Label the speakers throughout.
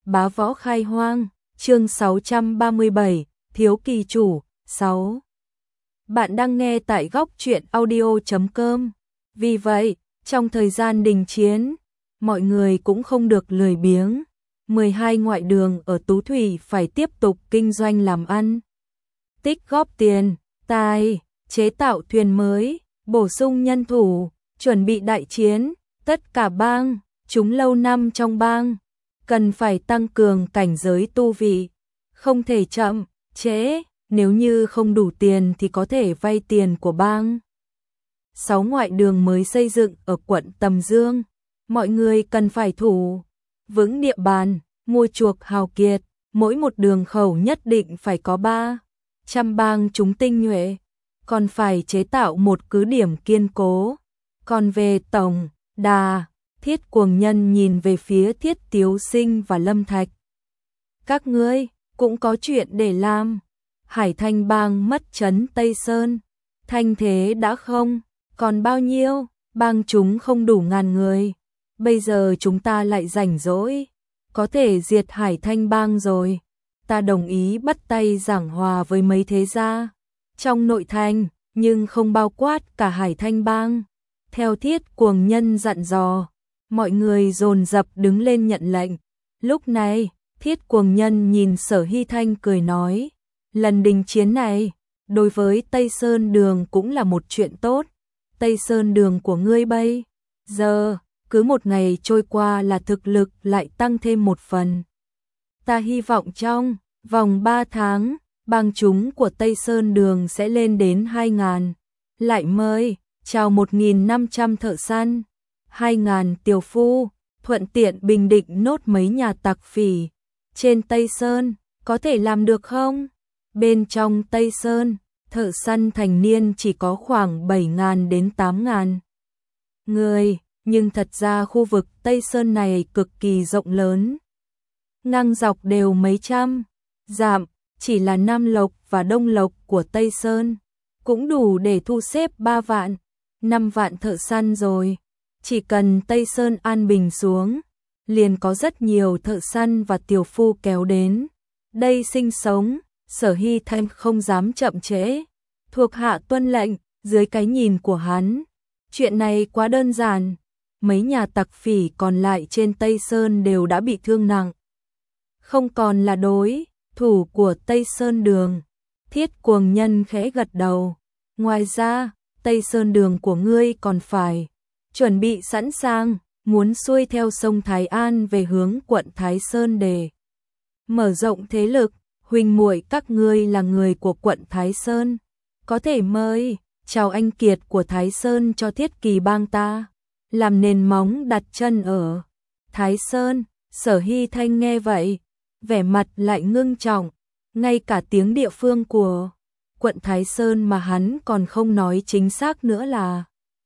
Speaker 1: Bá võ khai hoang, chương 637, Thiếu kỳ chủ, 6. Bạn đang nghe tại góc truyện audio.com. Vì vậy, trong thời gian đình chiến, mọi người cũng không được lười biếng. 12 ngoại đường ở Tú Thủy phải tiếp tục kinh doanh làm ăn. Tích góp tiền, tài, chế tạo thuyền mới, bổ sung nhân thủ, chuẩn bị đại chiến. Tất cả bang, chúng lâu năm trong bang, cần phải tăng cường cảnh giới tu vị. Không thể chậm, trễ, nếu như không đủ tiền thì có thể vay tiền của bang. 6 ngoại đường mới xây dựng ở quận Tầm Dương. Mọi người cần phải thủ vững địa bàn, mua chuộc hào kiệt, mỗi một đường khẩu nhất định phải có 300 bang chúng tinh nhuệ, còn phải chế tạo một cứ điểm kiên cố. Còn về tổng đà, Thiết Cuồng Nhân nhìn về phía Thiết Tiếu Sinh và Lâm Thạch. Các ngươi cũng có chuyện để làm. Hải Thanh bang mất trấn Tây Sơn, thanh thế đã không còn bao nhiêu, bang chúng không đủ ngàn người. Bây giờ chúng ta lại rảnh rỗi, có thể diệt Hải Thanh bang rồi. Ta đồng ý bắt tay giảng hòa với mấy thế gia trong nội thành, nhưng không bao quát cả Hải Thanh bang. Theo Thiết Cuồng Nhân dặn dò, mọi người dồn dập đứng lên nhận lệnh. Lúc này, Thiết Cuồng Nhân nhìn Sở Hy Thanh cười nói, lần đình chiến này, đối với Tây Sơn Đường cũng là một chuyện tốt. Tây Sơn Đường của ngươi bây giờ, cứ một ngày trôi qua là thực lực lại tăng thêm một phần. Ta hy vọng trong vòng 3 tháng, bang chúng của Tây Sơn Đường sẽ lên đến 2.000. Lại mời chào 1.500 thợ săn, 2.000 tiểu phu, thuận tiện bình định nốt mấy nhà tặc phỉ trên Tây Sơn, có thể làm được không? Bên trong Tây Sơn, thợ săn thành niên chỉ có khoảng 7.000 đến 8.000 người, nhưng thật ra khu vực Tây Sơn này cực kỳ rộng lớn. Ngang dọc đều mấy trăm dặm, chỉ là Nam Lộc và Đông Lộc của Tây Sơn cũng đủ để thu xếp 3 vạn, 5 vạn thợ săn rồi. Chỉ cần Tây Sơn an bình xuống, liền có rất nhiều thợ săn và tiểu phu kéo đến đây sinh sống. Sở Hy Thanh không dám chậm trễ, thuộc hạ tuân lệnh. Dưới cái nhìn của hắn, chuyện này quá đơn giản. Mấy nhà tặc phỉ còn lại trên Tây Sơn đều đã bị thương nặng, không còn là đối thủ của Tây Sơn Đường. Thiết Cuồng Nhân khẽ gật đầu. Ngoài ra, Tây Sơn Đường của ngươi còn phải chuẩn bị sẵn sàng, muốn xuôi theo sông Thái An về hướng quận Thái Sơn để mở rộng thế lực. Huynh muội các ngươi là người của quận Thái Sơn, có thể mời chào anh kiệt của Thái Sơn cho Thiết Kỳ bang ta làm nền móng đặt chân ở Thái Sơn. Sở Hy Thanh nghe vậy, vẻ mặt lại ngưng trọng. Ngay cả tiếng địa phương của quận Thái Sơn mà hắn còn không nói chính xác nữa là.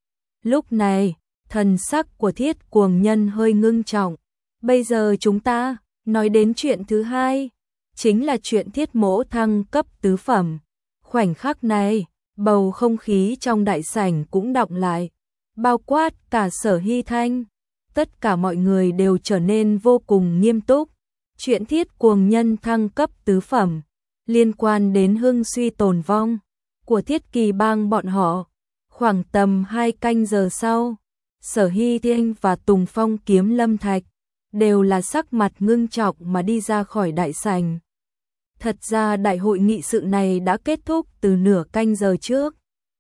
Speaker 1: Lúc này, thần sắc của Thiết Cuồng Nhân hơi ngưng trọng. Bây giờ chúng ta nói đến chuyện thứ hai, chính là chuyện Thiết Mỗ thăng cấp tứ phẩm. Khoảnh khắc này, bầu không khí trong đại sảnh cũng đọng lại, bao quát cả Sở Hy Thanh. Tất cả mọi người đều trở nên vô cùng nghiêm túc. Chuyện Thiết Cuồng Nhân thăng cấp tứ phẩm, liên quan đến hưng suy tồn vong của Thiết Kỳ bang bọn họ. Khoảng tầm 2 canh giờ sau, Sở Hy Thanh và Tùng Phong Kiếm Lâm Thạch đều là sắc mặt ngưng trọng mà đi ra khỏi đại sảnh. Thật ra đại hội nghị sự này đã kết thúc từ nửa canh giờ trước.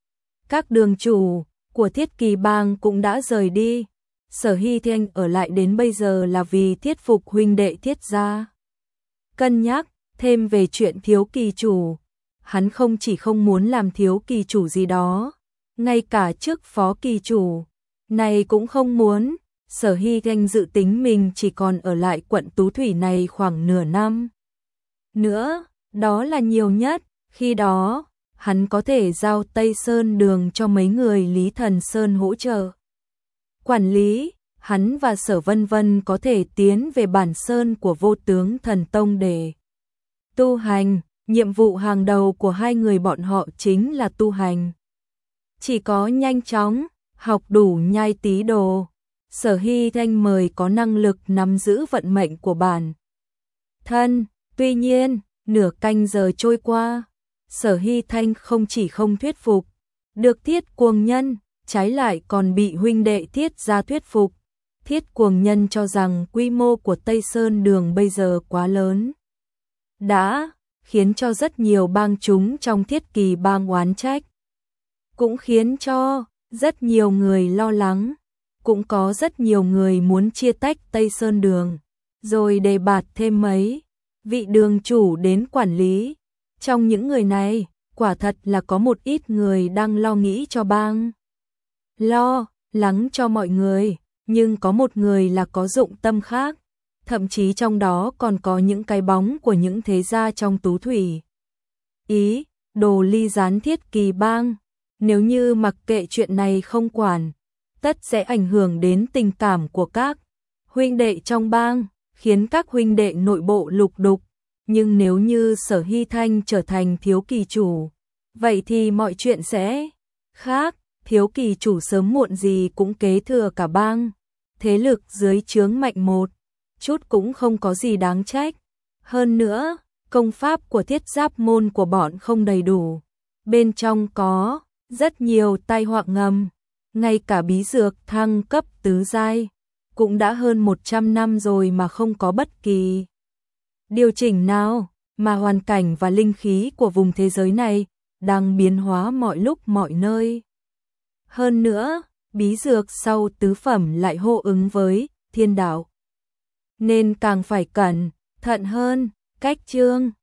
Speaker 1: Các đường chủ của Thiết Kỳ bang cũng đã rời đi. Sở Hy Thanh ở lại đến bây giờ là vì thiết phục huynh đệ Thiết gia. Cân nhắc thêm về chuyện thiếu kỳ chủ, hắn không chỉ không muốn làm thiếu kỳ chủ gì đó, ngay cả chức phó kỳ chủ này cũng không muốn. Sở Hy Thanh dự tính mình chỉ còn ở lại quận Tú Thủy này khoảng nửa năm nữa, đó là nhiều nhất. Khi đó, hắn có thể giao Tây Sơn Đường cho mấy người Lý Thần Sơn hỗ trợ quản lý. Hắn và Sở Vân Vân có thể tiến về bản sơn của Vô Tướng Thần Tông để tu hành. Nhiệm vụ hàng đầu của hai người bọn họ chính là tu hành. Chỉ có nhanh chóng học đủ nhai tí đồ, Sở Hy Thanh mời có năng lực nắm giữ vận mệnh của bản thân. Tuy nhiên, nửa canh giờ trôi qua, Sở Hy Thanh không chỉ không thuyết phục được Thiết Cuồng Nhân, trái lại còn bị huynh đệ Thiết gia thuyết phục. Thiết Cuồng Nhân cho rằng quy mô của Tây Sơn Đường bây giờ quá lớn, đã khiến cho rất nhiều bang chúng trong Thiết Kỳ bang oán trách, cũng khiến cho rất nhiều người lo lắng, cũng có rất nhiều người muốn chia tách Tây Sơn Đường, rồi đề bạt thêm mấy vị đường chủ đến quản lý. Trong những người này, quả thật là có một ít người đang lo nghĩ cho bang, lo lắng cho mọi người, nhưng có một người là có dụng tâm khác, thậm chí trong đó còn có những cái bóng của những thế gia trong Tú Thủy. Ý đồ ly gián Thiết Kỳ bang, nếu như mặc kệ chuyện này không quản, tất sẽ ảnh hưởng đến tình cảm của các huynh đệ trong bang, khiến các huynh đệ nội bộ lục đục. Nhưng nếu như Sở Hy Thanh trở thành thiếu kỳ chủ, vậy thì mọi chuyện sẽ khác. Thiếu kỳ chủ sớm muộn gì cũng kế thừa cả bang, thế lực dưới trướng mạnh một chút cũng không có gì đáng trách. Hơn nữa, công pháp của Thiết Giáp môn của bọn không đầy đủ, bên trong có rất nhiều tai họa ngầm, ngay cả bí dược thăng cấp tứ giai cũng đã hơn 100 năm rồi mà không có bất kỳ điều chỉnh nào, mà hoàn cảnh và linh khí của vùng thế giới này đang biến hóa mọi lúc mọi nơi. Hơn nữa, bí dược sau tứ phẩm lại hô ứng với thiên đạo, nên càng phải cẩn thận hơn. Cách chương